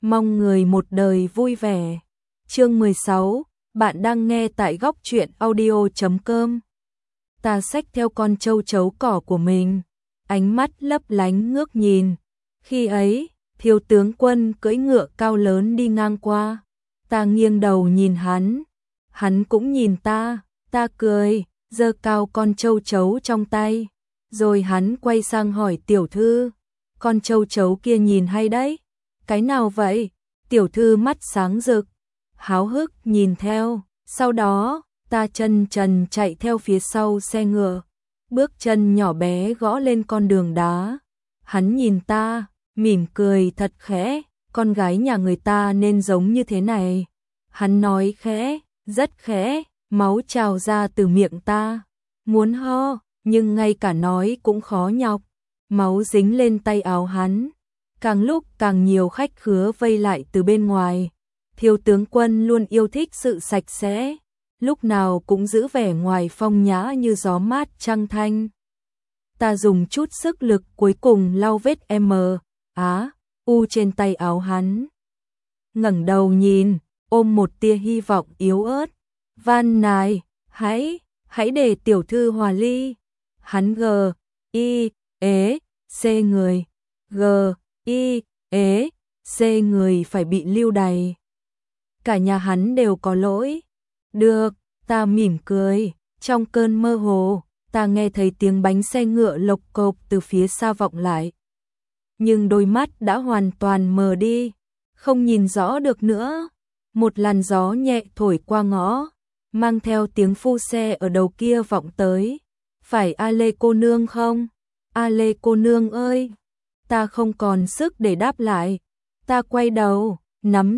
Mong người một đời vui vẻ. Chương 16, bạn đang nghe tại góc truyện audio.com. Ta xách theo con trâu chấu cỏ của mình, ánh mắt lấp lánh ngước nhìn. Khi ấy, thiếu tướng Quân cưỡi ngựa cao lớn đi ngang qua. Ta nghiêng đầu nhìn hắn cũng nhìn ta cười, giơ cao con trâu chấu trong tay. Rồi hắn quay sang hỏi tiểu thư, con trâu chấu kia nhìn hay đấy, cái nào vậy? Tiểu thư mắt sáng rực, háo hức nhìn theo, sau đó ta chân trần chạy theo phía sau xe ngựa, bước chân nhỏ bé gõ lên con đường đá. Hắn nhìn ta, mỉm cười thật khẽ, con gái nhà người ta nên giống như thế này. Hắn nói khẽ, rất khẽ, máu trào ra từ miệng ta, muốn ho, nhưng ngay cả nói cũng khó nhọc, máu dính lên tay áo hắn. Càng lúc càng nhiều khách khứa vây lại từ bên ngoài. Thiếu tướng Quân luôn yêu thích sự sạch sẽ, lúc nào cũng giữ vẻ ngoài phong nhã như gió mát trăng thanh. Ta dùng chút sức lực cuối cùng lau vết U trên tay áo hắn. Ngẩng đầu nhìn, ôm một tia hy vọng yếu ớt. Van nài, hãy để tiểu thư hòa ly. Hắn người phải bị lưu đày. Cả nhà hắn đều có lỗi. Được, ta mỉm cười. Trong cơn mơ hồ, ta nghe thấy tiếng bánh xe ngựa lộc cộc từ phía xa vọng lại. Nhưng đôi mắt đã hoàn toàn mờ đi, không nhìn rõ được nữa. Một làn gió nhẹ thổi qua ngõ, mang theo tiếng phu xe ở đầu kia vọng tới. Phải A Lê cô nương không? A Lê cô nương ơi! Ta không còn sức để đáp lại. Ta quay đầu, nắm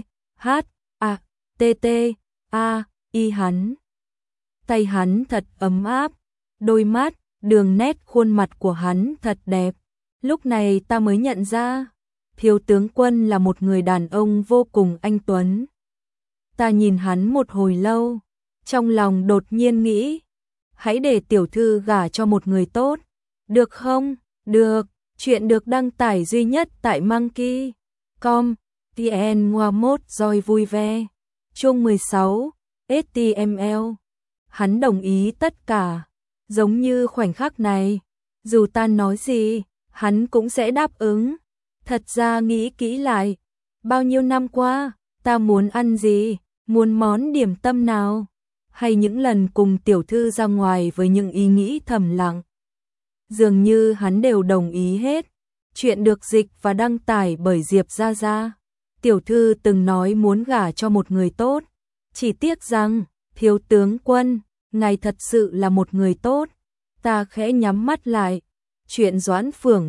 hắn. Tay hắn thật ấm áp, đôi mắt, đường nét khuôn mặt của hắn thật đẹp. Lúc này ta mới nhận ra, thiếu tướng Quân là một người đàn ông vô cùng anh tuấn. Ta nhìn hắn một hồi lâu, trong lòng đột nhiên nghĩ, hãy để tiểu thư gả cho một người tốt, được không? Được, chuyện được đăng tải duy nhất tại Monkey.com, vn ngoa mốt roi vui ve. Chương 16, HTML. Hắn đồng ý tất cả, giống như khoảnh khắc này, dù ta nói gì, hắn cũng sẽ đáp ứng. Thật ra nghĩ kỹ lại, bao nhiêu năm qua, ta muốn ăn gì, muốn món điểm tâm nào, hay những lần cùng tiểu thư ra ngoài với những ý nghĩ thầm lặng. Dường như hắn đều đồng ý hết. Chuyện được dịch và đăng tải bởi Diệp Gia Gia. Tiểu thư từng nói muốn gả cho một người tốt, chỉ tiếc rằng, thiếu tướng Quân, ngài thật sự là một người tốt. Ta khẽ nhắm mắt lại. Chuyện Doãn Phưởng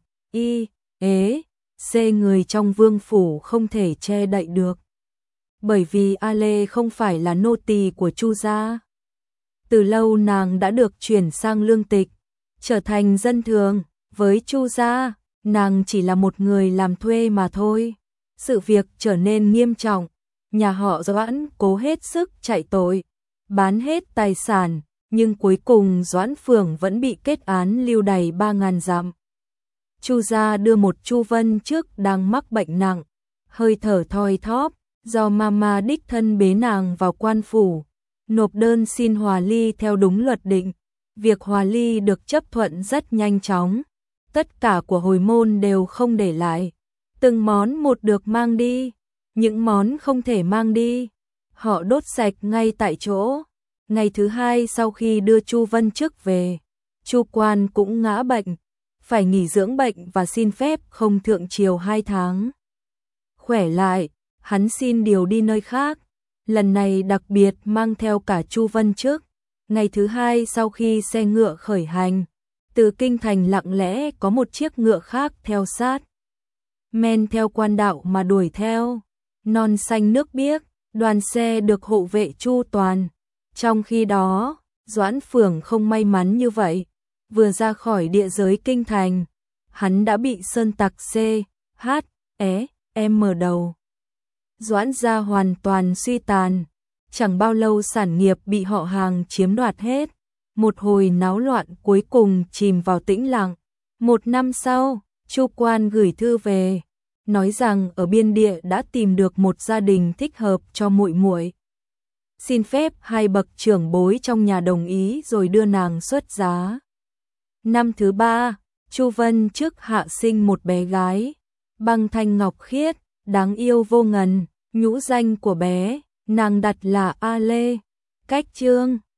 người trong vương phủ không thể che đậy được. Bởi vì A Lê không phải là nô tỳ của Chu gia. Từ lâu nàng đã được chuyển sang lương tịch, trở thành dân thường. Với Chu gia, nàng chỉ là một người làm thuê mà thôi. Sự việc trở nên nghiêm trọng. Nhà họ Doãn cố hết sức chạy tội, bán hết tài sản, nhưng cuối cùng Doãn Phưởng vẫn bị kết án lưu đày 3.000 dặm. Chu gia đưa một Chu Vân trước đang mắc bệnh nặng, hơi thở thoi thóp, do mama đích thân bế nàng vào quan phủ, nộp đơn xin hòa ly theo đúng luật định. Việc hòa ly được chấp thuận rất nhanh chóng, tất cả của hồi môn đều không để lại, từng món một được mang đi, những món không thể mang đi, họ đốt sạch ngay tại chỗ. Ngày thứ hai sau khi đưa Chu Vân trước về, Chu Quan cũng ngã bệnh, phải nghỉ dưỡng bệnh và xin phép không thượng triều 2 tháng. Khỏe lại, hắn xin điều đi nơi khác, lần này đặc biệt mang theo cả Chu Vân trước. Ngày thứ hai sau khi xe ngựa khởi hành, từ kinh thành lặng lẽ có một chiếc ngựa khác theo sát. Men theo quan đạo mà đuổi theo, non xanh nước biếc, đoàn xe được hộ vệ chu toàn. Trong khi đó, Doãn Phưởng không may mắn như vậy, vừa ra khỏi địa giới kinh thành, hắn đã bị sơn tặc mở đầu. Doãn gia hoàn toàn suy tàn, chẳng bao lâu sản nghiệp bị họ hàng chiếm đoạt hết. Một hồi náo loạn cuối cùng chìm vào tĩnh lặng. 1 năm sau, Chu Quan gửi thư về, nói rằng ở biên địa đã tìm được một gia đình thích hợp cho muội muội. Xin phép hai bậc trưởng bối trong nhà đồng ý rồi đưa nàng xuất giá. Năm thứ 3, Chu Vân trước hạ sinh một bé gái, băng thanh ngọc khiết, đáng yêu vô ngần, nhũ danh của bé, nàng đặt là A Lê. Cách chương